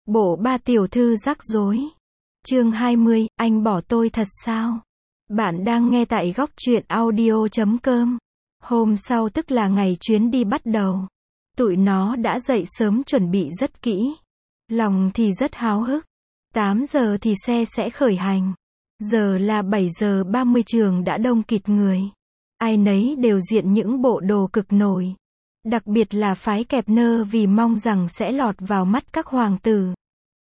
Bộ ba tiểu thư rắc rối. Chương 20, anh bỏ tôi thật sao? Bạn đang nghe tại góc truyện audio.com. Hôm sau tức là ngày chuyến đi bắt đầu. Tụi nó đã dậy sớm chuẩn bị rất kỹ. Lòng thì rất háo hức. 8 giờ thì xe sẽ khởi hành. Giờ là 7 giờ 30, trường đã đông kịt người. Ai nấy đều diện những bộ đồ cực nổi. Đặc biệt là phái kẹp nơ vì mong rằng sẽ lọt vào mắt các hoàng tử.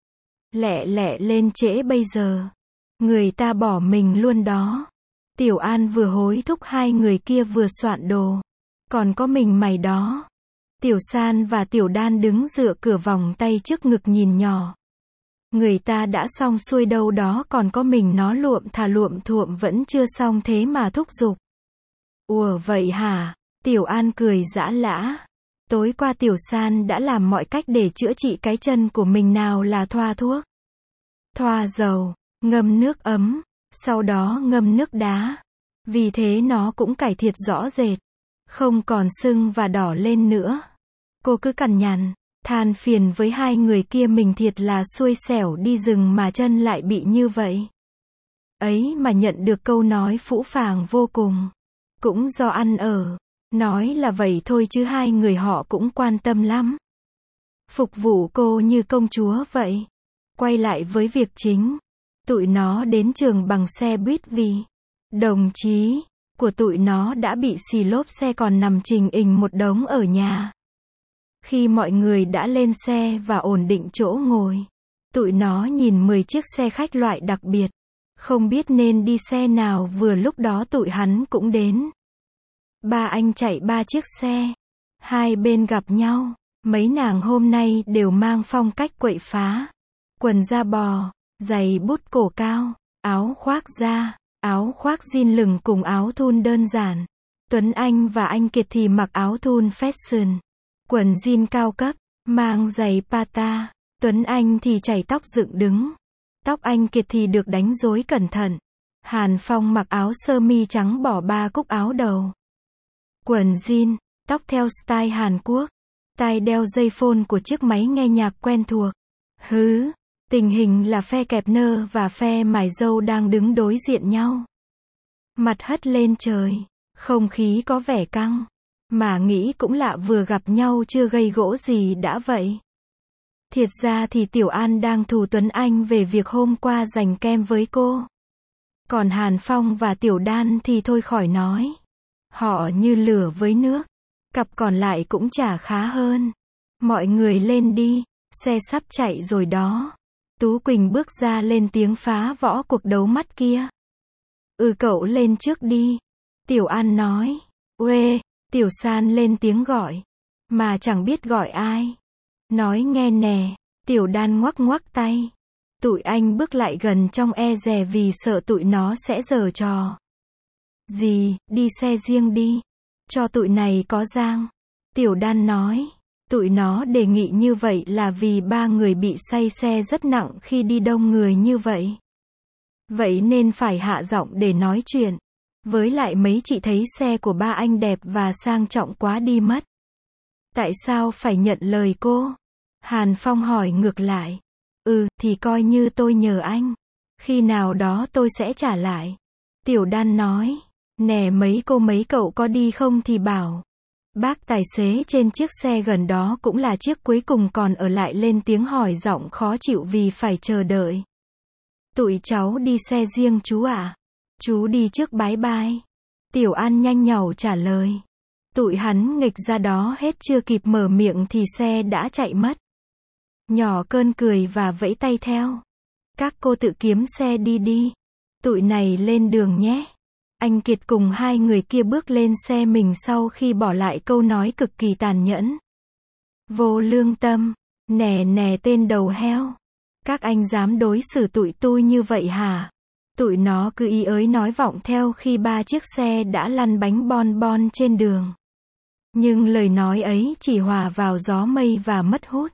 Lẹ lẹ lên trễ bây giờ. Người ta bỏ mình luôn đó. Tiểu An vừa hối thúc hai người kia vừa soạn đồ. Còn có mình mày đó. Tiểu San và Tiểu Đan đứng dựa cửa vòng tay trước ngực nhìn nhỏ. Người ta đã xong xuôi đâu đó còn có mình nó luộm thuộm vẫn chưa xong thế mà thúc giục. Ủa vậy hả? Tiểu An cười giã lã. Tối qua Tiểu San đã làm mọi cách để chữa trị cái chân của mình, nào là thoa thuốc, thoa dầu, ngâm nước ấm, sau đó ngâm nước đá. Vì thế nó cũng cải thiện rõ rệt, không còn sưng và đỏ lên nữa. Cô cứ cằn nhằn, than phiền với hai người kia mình thiệt là xui xẻo đi rừng mà chân lại bị như vậy. Ấy mà nhận được câu nói phũ phàng vô cùng. Cũng do ăn ở. Nói là vậy thôi chứ hai người họ cũng quan tâm lắm. Phục vụ cô như công chúa vậy. Quay lại với việc chính. Tụi nó đến trường bằng xe buýt vì đồng chí của tụi nó đã bị xì lốp xe còn nằm trình ình một đống ở nhà. Khi mọi người đã lên xe và ổn định chỗ ngồi, tụi nó nhìn 10 chiếc xe khách loại đặc biệt. Không biết nên đi xe nào, vừa lúc đó tụi hắn cũng đến. Ba anh chạy 3 chiếc xe. Hai bên gặp nhau. Mấy nàng hôm nay đều mang phong cách quậy phá. Quần da bò, giày bút cổ cao, áo khoác da, áo khoác jean lửng cùng áo thun đơn giản. Tuấn Anh và anh Kiệt thì mặc áo thun fashion, quần jean cao cấp, mang giày pata. Tuấn Anh thì chải tóc dựng đứng. Tóc anh Kiệt thì được đánh rối cẩn thận. Hàn Phong mặc áo sơ mi trắng bỏ 3 cúc áo đầu. Quần jean, tóc theo style Hàn Quốc. Tai đeo dây phone của chiếc máy nghe nhạc quen thuộc. Tình hình là phe kẹp nơ và phe mải dâu đang đứng đối diện nhau. Mặt hất lên trời, không khí có vẻ căng. Mà nghĩ cũng lạ, vừa gặp nhau chưa gây gỗ gì đã vậy. Thiệt ra thì Tiểu An đang thù Tuấn Anh về việc hôm qua giành kem với cô. Còn Hàn Phong và Tiểu Đan thì thôi khỏi nói. Họ như lửa với nước. Cặp còn lại cũng chả khá hơn. Mọi người lên đi, xe sắp chạy rồi đó. Tú Quỳnh bước ra lên tiếng phá võ cuộc đấu mắt kia. Cậu lên trước đi. Tiểu An nói. Uê, Tiểu San lên tiếng gọi. Mà chẳng biết gọi ai. Nói nghe nè. Tiểu Đan ngoắc ngoắc tay. Tụi anh bước lại gần trong e dè vì sợ tụi nó sẽ giở trò. Gì, đi xe riêng đi. Cho tụi này có giang. Tiểu Đan nói. Tụi nó đề nghị như vậy là vì 3 người bị say xe rất nặng khi đi đông người như vậy. Vậy nên phải hạ giọng để nói chuyện. Với lại mấy chị thấy xe của ba anh đẹp và sang trọng quá đi mất. Tại sao phải nhận lời cô? Hàn Phong hỏi ngược lại. Thì coi như tôi nhờ anh. Khi nào đó tôi sẽ trả lại. Tiểu Đan nói. Nè mấy cậu có đi không thì bảo. Bác tài xế trên chiếc xe gần đó cũng là chiếc cuối cùng còn ở lại lên tiếng hỏi giọng khó chịu vì phải chờ đợi. Tụi cháu đi xe riêng chú ạ. Chú đi trước bái bai. Tiểu An nhanh nhảu trả lời. Tụi hắn nghịch ra đó hết chưa kịp mở miệng thì xe đã chạy mất. Nhỏ cơn cười và vẫy tay theo. Các cô tự kiếm xe đi. Tụi này lên đường nhé. Anh Kiệt cùng hai người kia bước lên xe mình sau khi bỏ lại câu nói cực kỳ tàn nhẫn. Vô lương tâm. Nè tên đầu heo. Các anh dám đối xử tụi tôi như vậy hả? Tụi nó cứ ý ới nói vọng theo khi 3 chiếc xe đã lăn bánh bon trên đường. Nhưng lời nói ấy chỉ hòa vào gió mây và mất hút.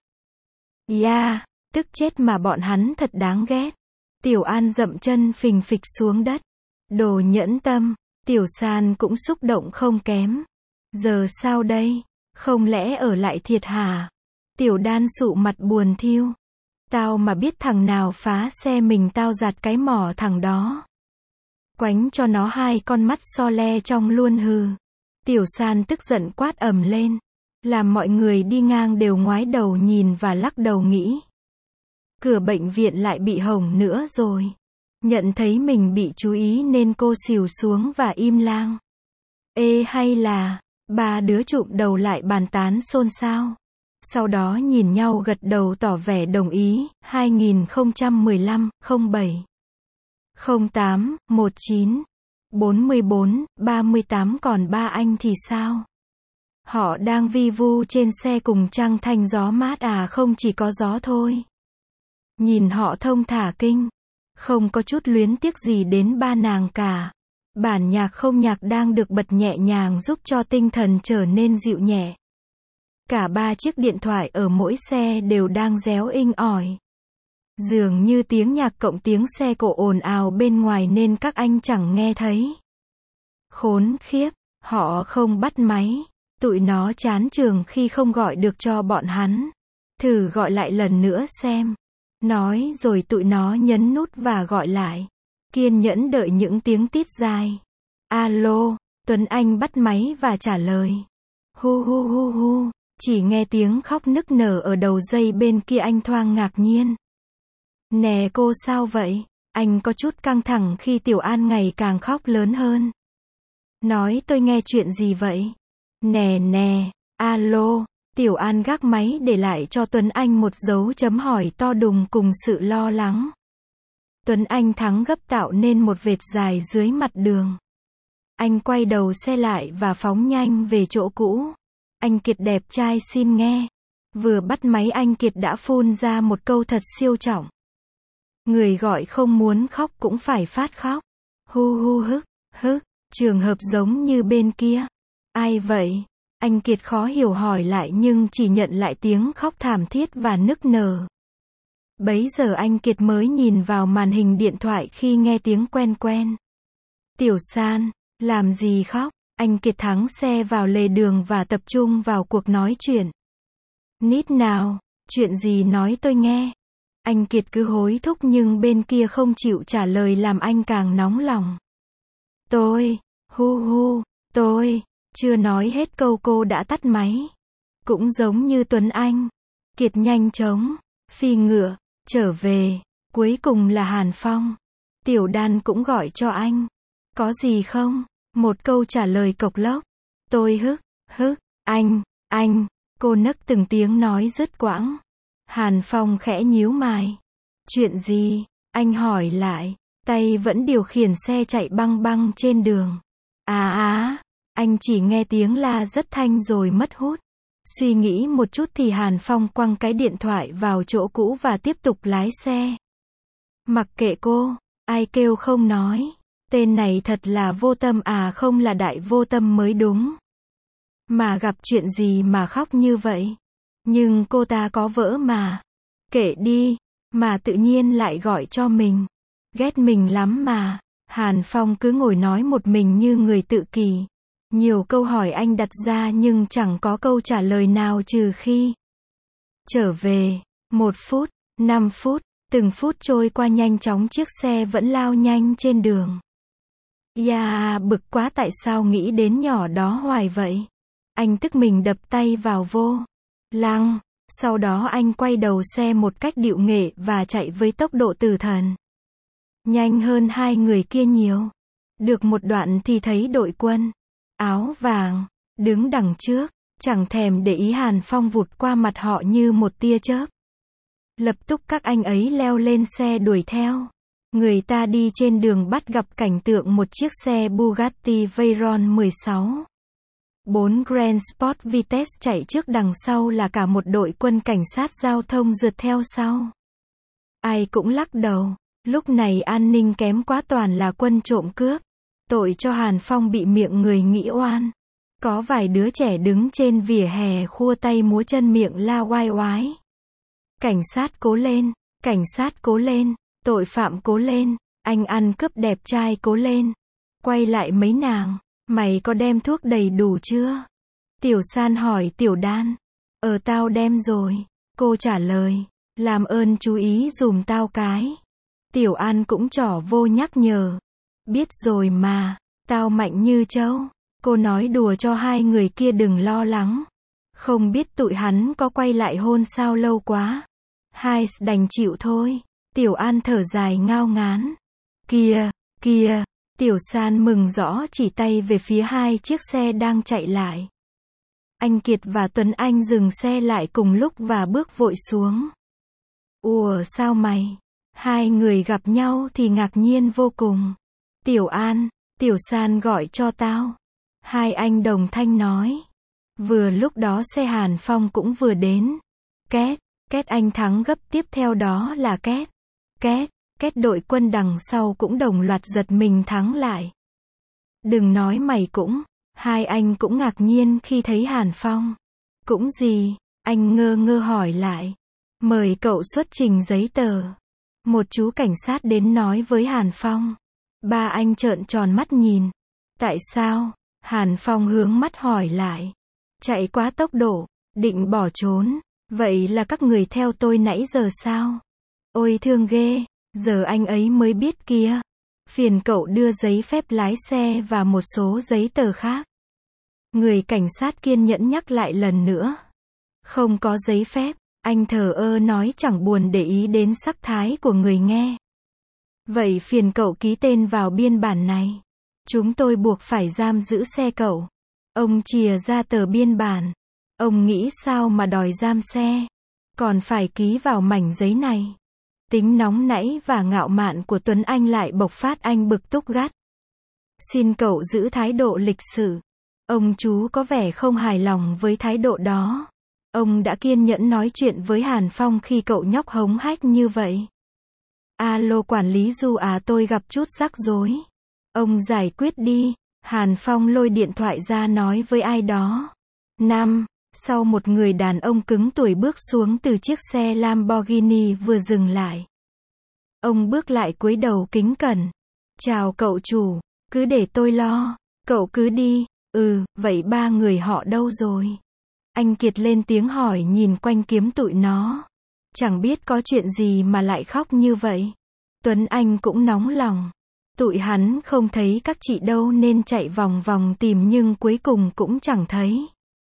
Tức chết mà bọn hắn thật đáng ghét. Tiểu An dậm chân phình phịch xuống đất. Đồ nhẫn tâm. Tiểu San cũng xúc động không kém. Giờ sao đây? Không lẽ ở lại thiệt hả? Tiểu Đan sụ mặt buồn thiu. Tao mà biết thằng nào phá xe mình tao giạt cái mỏ thằng đó. Quánh cho nó 2 con mắt so le trong luôn hừ. Tiểu San tức giận quát ầm lên. Làm mọi người đi ngang đều ngoái đầu nhìn và lắc đầu nghĩ. Cửa bệnh viện lại bị hỏng nữa rồi. Nhận thấy mình bị chú ý nên cô xỉu xuống và im lặng. Ê hay là, 3 đứa chụm đầu lại bàn tán xôn xao. Sau đó nhìn nhau gật đầu tỏ vẻ đồng ý. 2015, 07, 08, 19, 44, 38 còn 3 anh thì sao? Họ đang vi vu trên xe cùng trăng thanh gió mát à? Không, chỉ có gió thôi. Nhìn họ thông thả kinh. Không có chút luyến tiếc gì đến ba nàng cả. Bản nhạc không nhạc đang được bật nhẹ nhàng giúp cho tinh thần trở nên dịu nhẹ. Cả 3 chiếc điện thoại ở mỗi xe đều đang réo inh ỏi. Dường như tiếng nhạc cộng tiếng xe cộ ồn ào bên ngoài nên các anh chẳng nghe thấy. Khốn khiếp, họ không bắt máy. Tụi nó chán chường khi không gọi được cho bọn hắn. Thử gọi lại lần nữa xem. Nói rồi tụi nó nhấn nút và gọi lại. Kiên nhẫn đợi những tiếng tít dài. Alo, Tuấn Anh bắt máy và trả lời. Hu hu hu hu, chỉ nghe tiếng khóc nức nở ở đầu dây bên kia. Anh thoáng ngạc nhiên. Nè cô sao vậy? Anh có chút căng thẳng khi Tiểu An ngày càng khóc lớn hơn. Nói tôi nghe chuyện gì vậy? Nè, alo. Tiểu An gác máy để lại cho Tuấn Anh một dấu chấm hỏi to đùng cùng sự lo lắng. Tuấn Anh thắng gấp tạo nên một vệt dài dưới mặt đường. Anh quay đầu xe lại và phóng nhanh về chỗ cũ. Anh Kiệt đẹp trai xin nghe. Vừa bắt máy anh Kiệt đã phun ra một câu thật siêu trọng. Người gọi không muốn khóc cũng phải phát khóc. Hu hu hức, trường hợp giống như bên kia. Ai vậy? Anh Kiệt khó hiểu hỏi lại nhưng chỉ nhận lại tiếng khóc thảm thiết và nức nở. Bấy giờ anh Kiệt mới nhìn vào màn hình điện thoại khi nghe tiếng quen quen. Tiểu San, làm gì khóc? Anh Kiệt thắng xe vào lề đường và tập trung vào cuộc nói chuyện. Nít nào, chuyện gì nói tôi nghe. Anh Kiệt cứ hối thúc nhưng bên kia không chịu trả lời làm anh càng nóng lòng. Tôi, tôi, chưa nói hết câu cô đã tắt máy. Cũng giống như Tuấn Anh. Kiệt nhanh chóng, phi ngựa, trở về. Cuối cùng là Hàn Phong. Tiểu Đan cũng gọi cho anh. Có gì không? Một câu trả lời cộc lốc. Tôi anh. Cô nấc từng tiếng nói dứt quãng. Hàn Phong khẽ nhíu mày. Chuyện gì? Anh hỏi lại. Tay vẫn điều khiển xe chạy băng băng trên đường. Anh chỉ nghe tiếng la rất thanh rồi mất hút. Suy nghĩ một chút thì Hàn Phong quăng cái điện thoại vào chỗ cũ và tiếp tục lái xe. Mặc kệ cô, ai kêu không nói. Tên này thật là vô tâm à? Không, là đại vô tâm mới đúng. Mà gặp chuyện gì mà khóc như vậy? Nhưng cô ta có vỡ mà. Kệ đi, mà tự nhiên lại gọi cho mình. Ghét mình lắm mà. Hàn Phong cứ ngồi nói một mình như người tự kỷ. Nhiều câu hỏi anh đặt ra nhưng chẳng có câu trả lời nào trừ khi trở về. 1 phút, 5 phút, từng phút trôi qua nhanh chóng, chiếc xe vẫn lao nhanh trên đường. Bực quá, tại sao nghĩ đến nhỏ đó hoài vậy? Anh tức mình đập tay vào vô lăng. Sau đó anh quay đầu xe một cách điệu nghệ và chạy với tốc độ tử thần. Nhanh hơn 2 người kia nhiều. Được một đoạn thì thấy đội quân áo vàng đứng đằng trước, chẳng thèm để ý. Hàn Phong vụt qua mặt họ như một tia chớp. Lập tức các anh ấy leo lên xe đuổi theo. Người ta đi trên đường bắt gặp cảnh tượng một chiếc xe Bugatti Veyron 16 4 Grand Sport Vitesse chạy trước, đằng sau là cả một đội quân cảnh sát giao thông rượt theo sau. Ai cũng lắc đầu. Lúc này an ninh kém quá, toàn là quân trộm cướp. Tội cho Hàn Phong bị miệng người nghĩ oan. Có vài đứa trẻ đứng trên vỉa hè khua tay múa chân miệng la oai oái. Cảnh sát cố lên, cảnh sát cố lên, tội phạm cố lên, anh ăn cướp đẹp trai cố lên. Quay lại mấy nàng, mày có đem thuốc đầy đủ chưa? Tiểu San hỏi Tiểu Đan. Tao đem rồi. Cô trả lời. Làm ơn chú ý dùm tao cái. Tiểu An cũng trỏ vô nhắc nhở. Biết rồi mà, tao mạnh như trâu. Cô nói đùa cho hai người kia đừng lo lắng. Không biết tụi hắn có quay lại hôn sao lâu quá. Hai đành chịu thôi. Tiểu An thở dài ngao ngán. Kìa, kìa, Tiểu San mừng rõ chỉ tay về phía hai chiếc xe đang chạy lại. Anh Kiệt và Tuấn Anh dừng xe lại cùng lúc và bước vội xuống. Ủa sao mày? Hai người gặp nhau thì ngạc nhiên vô cùng. Tiểu An, Tiểu San gọi cho tao. Hai anh đồng thanh nói. Vừa lúc đó xe Hàn Phong cũng vừa đến. Két, két anh Thắng gấp tiếp theo đó là két. Két, két đội quân đằng sau cũng đồng loạt giật mình thắng lại. Đừng nói mày cũng. Hai anh cũng ngạc nhiên khi thấy Hàn Phong. Cũng gì? Anh ngơ ngơ hỏi lại. Mời cậu xuất trình giấy tờ. Một chú cảnh sát đến nói với Hàn Phong. Ba anh trợn tròn mắt nhìn. Tại sao? Hàn Phong hướng mắt hỏi lại. Chạy quá tốc độ, định bỏ trốn. Vậy là các người theo tôi nãy giờ sao? Ôi thương ghê, giờ anh ấy mới biết kia. Phiền cậu đưa giấy phép lái xe và một số giấy tờ khác. Người cảnh sát kiên nhẫn nhắc lại lần nữa. Không có giấy phép, anh thờ ơ nói chẳng buồn để ý đến sắc thái của người nghe. Vậy phiền cậu ký tên vào biên bản này. Chúng tôi buộc phải giam giữ xe cậu. Ông chìa ra tờ biên bản. Ông nghĩ sao mà đòi giam xe? Còn phải ký vào mảnh giấy này. Tính nóng nảy và ngạo mạn của Tuấn Anh lại bộc phát, anh bực túc gắt. Xin cậu giữ thái độ lịch sự. Ông chú có vẻ không hài lòng với thái độ đó. Ông đã kiên nhẫn nói chuyện với Hàn Phong khi cậu nhóc hống hách như vậy. Alo quản lý Du à, tôi gặp chút rắc rối. Ông giải quyết đi. Hàn Phong lôi điện thoại ra nói với ai đó. Sau một người đàn ông cứng tuổi bước xuống từ chiếc xe Lamborghini vừa dừng lại. Ông bước lại cúi đầu kính cẩn. Chào cậu chủ, cứ để tôi lo. Cậu cứ đi. Vậy ba người họ đâu rồi? Anh Kiệt lên tiếng hỏi nhìn quanh kiếm tụi nó. Chẳng biết có chuyện gì mà lại khóc như vậy. Tuấn Anh cũng nóng lòng. Tụi hắn không thấy các chị đâu nên chạy vòng vòng tìm nhưng cuối cùng cũng chẳng thấy.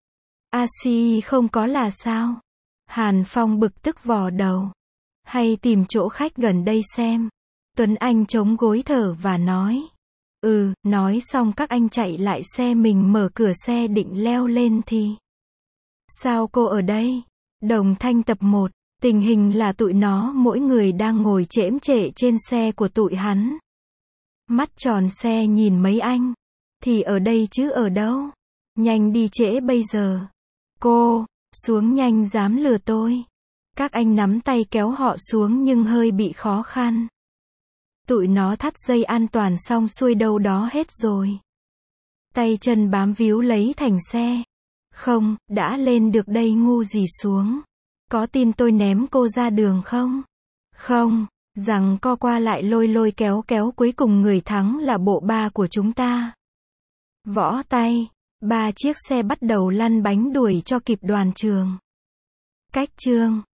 ACI không có là sao? Hàn Phong bực tức vò đầu. Hay tìm chỗ khách gần đây xem. Tuấn Anh chống gối thở và nói. Nói xong các anh chạy lại xe mình, mở cửa xe định leo lên thì. Sao cô ở đây? Đồng Thanh tập 1. Tình hình là tụi nó mỗi người đang ngồi chễm chệ trên xe của tụi hắn. Mắt tròn xe nhìn mấy anh. Thì ở đây chứ ở đâu? Nhanh đi trễ bây giờ. Cô, xuống nhanh dám lừa tôi. Các anh nắm tay kéo họ xuống nhưng hơi bị khó khăn. Tụi nó thắt dây an toàn xong xuôi đâu đó hết rồi. Tay chân bám víu lấy thành xe. Không, đã lên được đây ngu gì xuống. Có tin tôi ném cô ra đường không? Không, rằng co qua lại lôi lôi kéo kéo cuối cùng người thắng là bộ ba của chúng ta. Võ tay, 3 chiếc xe bắt đầu lăn bánh đuổi cho kịp đoàn trường. Cách chương